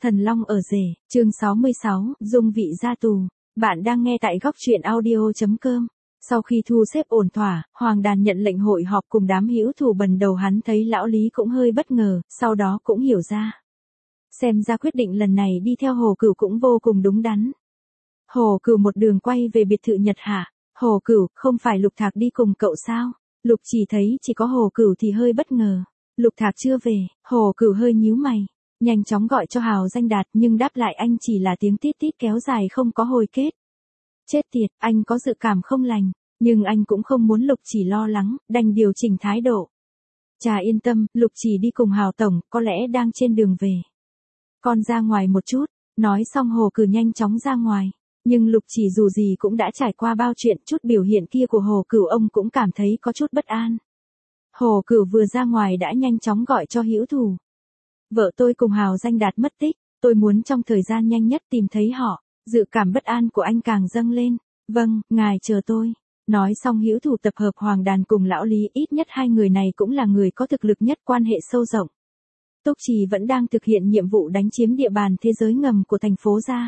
Thần Long ở rể, chương 66, dung vị ra tù. Bạn đang nghe tại góc truyện audio.com. Sau khi thu xếp ổn thỏa, Hoàng Đàn nhận lệnh hội họp cùng đám hữu thù. Bần đầu hắn thấy lão Lý cũng hơi bất ngờ, sau đó cũng hiểu ra. Xem ra quyết định lần này đi theo Hồ Cửu cũng vô cùng đúng đắn. Hồ Cửu một đường quay về biệt thự Nhật Hạ. Hồ Cửu, không phải Lục Thạc đi cùng cậu sao? Lục Chỉ thấy chỉ có Hồ Cửu thì hơi bất ngờ. Lục Thạc chưa về, Hồ Cửu hơi nhíu mày. Nhanh chóng gọi cho Hào Danh Đạt nhưng đáp lại anh chỉ là tiếng tít tít kéo dài không có hồi kết. Chết tiệt, anh có dự cảm không lành, nhưng anh cũng không muốn Lục Chỉ lo lắng, đành điều chỉnh thái độ. Chà yên tâm, Lục Chỉ đi cùng Hào Tổng, có lẽ đang trên đường về. Con ra ngoài một chút, nói xong Hồ Cửu nhanh chóng ra ngoài. Nhưng Lục Chỉ dù gì cũng đã trải qua bao chuyện, chút biểu hiện kia của Hồ Cửu ông cũng cảm thấy có chút bất an. Hồ Cửu vừa ra ngoài đã nhanh chóng gọi cho hữu thù. Vợ tôi cùng Hào Danh Đạt mất tích, tôi muốn trong thời gian nhanh nhất tìm thấy họ. Dự cảm bất an của anh càng dâng lên. Vâng, ngài chờ tôi. Nói xong hữu thù tập hợp Hoàng Đàn cùng lão Lý, ít nhất hai người này cũng là người có thực lực nhất, quan hệ sâu rộng. Túc Trì vẫn đang thực hiện nhiệm vụ đánh chiếm địa bàn thế giới ngầm của thành phố ra.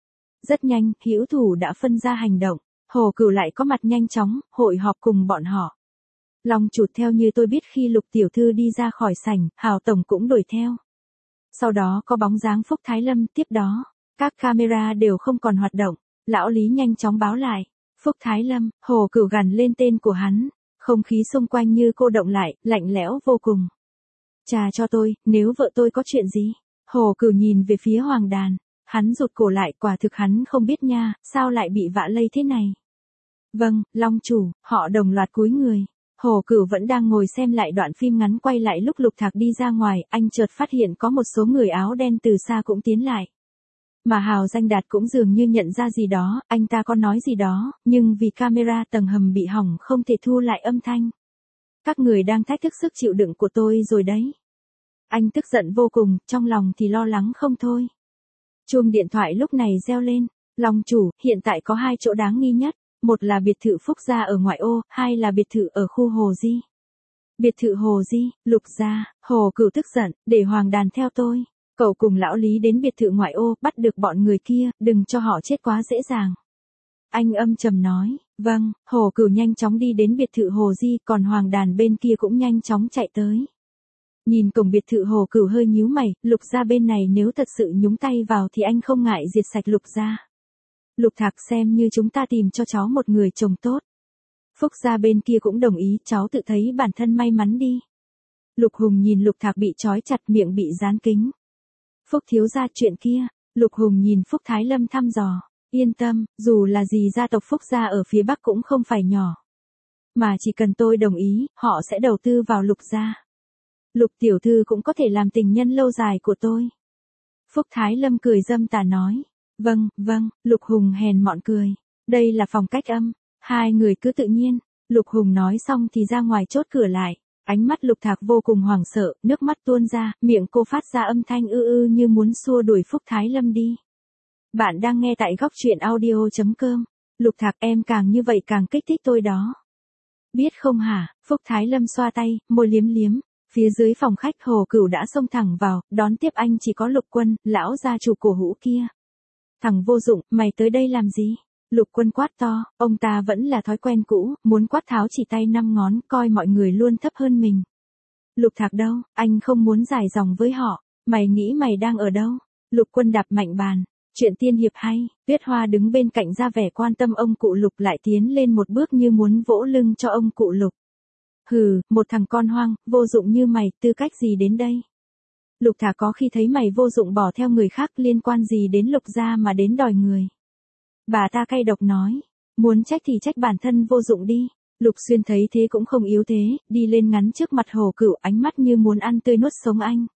Rất nhanh, hữu thù đã phân ra hành động. Hồ Cửu lại có mặt nhanh chóng, hội họp cùng bọn họ. Long Chụt theo như tôi biết khi Lục tiểu thư đi ra khỏi sảnh, Hào Tổng cũng đuổi theo. Sau đó có bóng dáng Phúc Thái Lâm, tiếp đó, các camera đều không còn hoạt động. Lão Lý nhanh chóng báo lại. Phúc Thái Lâm, Hồ Cửu gằn lên tên của hắn. Không khí xung quanh như cô động lại, lạnh lẽo vô cùng. Chà cho tôi, nếu vợ tôi có chuyện gì? Hồ Cửu nhìn về phía Hoàng Đàn. Hắn rụt cổ lại, quả thực hắn không biết nha, sao lại bị vạ lây thế này. Vâng, Long chủ, họ đồng loạt cúi người. Hồ Cửu vẫn đang ngồi xem lại đoạn phim ngắn quay lại lúc Lục Thạc đi ra ngoài, anh chợt phát hiện có một số người áo đen từ xa cũng tiến lại. Mà Hào Danh Đạt cũng dường như nhận ra gì đó, anh ta có nói gì đó, nhưng vì camera tầng hầm bị hỏng không thể thu lại âm thanh. Các người đang thách thức sức chịu đựng của tôi rồi đấy. Anh tức giận vô cùng, trong lòng thì lo lắng không thôi. Chuông điện thoại lúc này reo lên. Long chủ, hiện tại có hai chỗ đáng nghi nhất. Một là biệt thự Phúc gia ở ngoại ô, hai là biệt thự ở khu Hồ Di. Biệt thự Hồ Di, Lục gia. Hồ Cửu tức giận, để Hoàng Đàn theo tôi. Cậu cùng lão Lý đến biệt thự ngoại ô, bắt được bọn người kia, đừng cho họ chết quá dễ dàng. Anh âm trầm nói, vâng. Hồ Cửu nhanh chóng đi đến biệt thự Hồ Di, còn Hoàng Đàn bên kia cũng nhanh chóng chạy tới. Nhìn cổng biệt thự, Hồ Cửu hơi nhíu mày, Lục gia bên này nếu thật sự nhúng tay vào thì anh không ngại diệt sạch Lục gia. Lục Thạc, xem như chúng ta tìm cho cháu một người chồng tốt. Phúc gia bên kia cũng đồng ý, cháu tự thấy bản thân may mắn đi. Lục Hùng nhìn Lục Thạc bị trói chặt, miệng bị dán kính. Phúc thiếu gia, chuyện kia. Lục Hùng nhìn Phúc Thái Lâm thăm dò. Yên tâm, dù là gì gia tộc Phúc gia ở phía Bắc cũng không phải nhỏ. Mà chỉ cần tôi đồng ý, họ sẽ đầu tư vào Lục gia. Lục tiểu thư cũng có thể làm tình nhân lâu dài của tôi. Phúc Thái Lâm cười dâm tà nói. Vâng, vâng. Lục Hùng hèn mọn cười. Đây là phòng cách âm. Hai người cứ tự nhiên. Lục Hùng nói xong thì ra ngoài chốt cửa lại. Ánh mắt Lục Thạc vô cùng hoảng sợ, nước mắt tuôn ra, miệng cô phát ra âm thanh ư ư như muốn xua đuổi Phúc Thái Lâm đi. Bạn đang nghe tại góc truyện audio.com. Lục Thạc, em càng như vậy càng kích thích tôi đó. Biết không hả? Phúc Thái Lâm xoa tay, môi liếm liếm. Phía dưới phòng khách, Hồ Cửu đã xông thẳng vào, đón tiếp anh chỉ có Lục Quân, lão gia chủ cổ hũ kia. Thằng vô dụng, mày tới đây làm gì? Lục Quân quát to, ông ta vẫn là thói quen cũ, muốn quát tháo chỉ tay năm ngón, coi mọi người luôn thấp hơn mình. Lục Thạc đâu, anh không muốn dài dòng với họ, mày nghĩ mày đang ở đâu? Lục Quân đạp mạnh bàn. Chuyện tiên hiệp hay, Tuyết Hoa đứng bên cạnh ra vẻ quan tâm ông cụ Lục, lại tiến lên một bước như muốn vỗ lưng cho ông cụ Lục. Hừ, một thằng con hoang, vô dụng như mày, tư cách gì đến đây? Lục Thạc, có khi thấy mày vô dụng bỏ theo người khác, liên quan gì đến Lục gia mà đến đòi người? Bà ta cay độc nói, muốn trách thì trách bản thân vô dụng đi. Lục Xuyên thấy thế cũng không yếu thế, đi lên ngắn trước mặt Hồ Cửu, ánh mắt như muốn ăn tươi nuốt sống anh.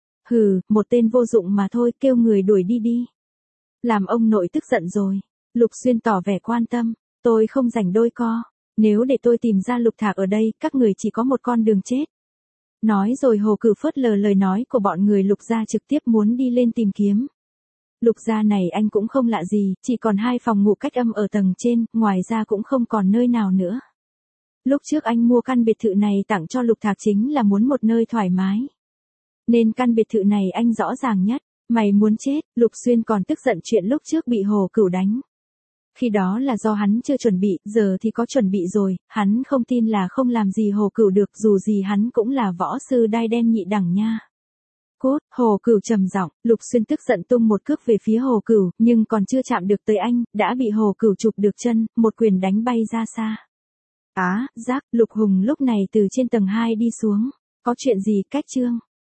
Hừ, một tên vô dụng mà thôi, kêu người đuổi đi đi. Làm ông nội tức giận rồi. Lục Xuyên tỏ vẻ quan tâm, tôi không rảnh đôi co. Nếu để tôi tìm ra Lục Thạc ở đây, các người chỉ có một con đường chết. Nói rồi Hồ Cửu phớt lờ lời nói của bọn người Lục gia, trực tiếp muốn đi lên tìm kiếm. Lục gia này anh cũng không lạ gì, chỉ còn 2 phòng ngủ cách âm ở tầng trên, ngoài ra cũng không còn nơi nào nữa. Lúc trước anh mua căn biệt thự này tặng cho Lục Thạc chính là muốn một nơi thoải mái. Nên căn biệt thự này anh rõ ràng nhất. Mày muốn chết, Lục Xuyên còn tức giận chuyện lúc trước bị Hồ Cửu đánh. Khi đó là do hắn chưa chuẩn bị, giờ thì có chuẩn bị rồi, hắn không tin là không làm gì Hồ Cửu được, dù gì hắn cũng là võ sư đai đen nhị đẳng nha. Cốt, Hồ Cửu trầm giọng, Lục Xuyên tức giận tung một cước về phía Hồ Cửu, nhưng còn chưa chạm được tới anh, đã bị Hồ Cửu chụp được chân, một quyền đánh bay ra xa. Á, Lục Hùng lúc này từ trên tầng 2 đi xuống. Có chuyện gì, Cách Trương?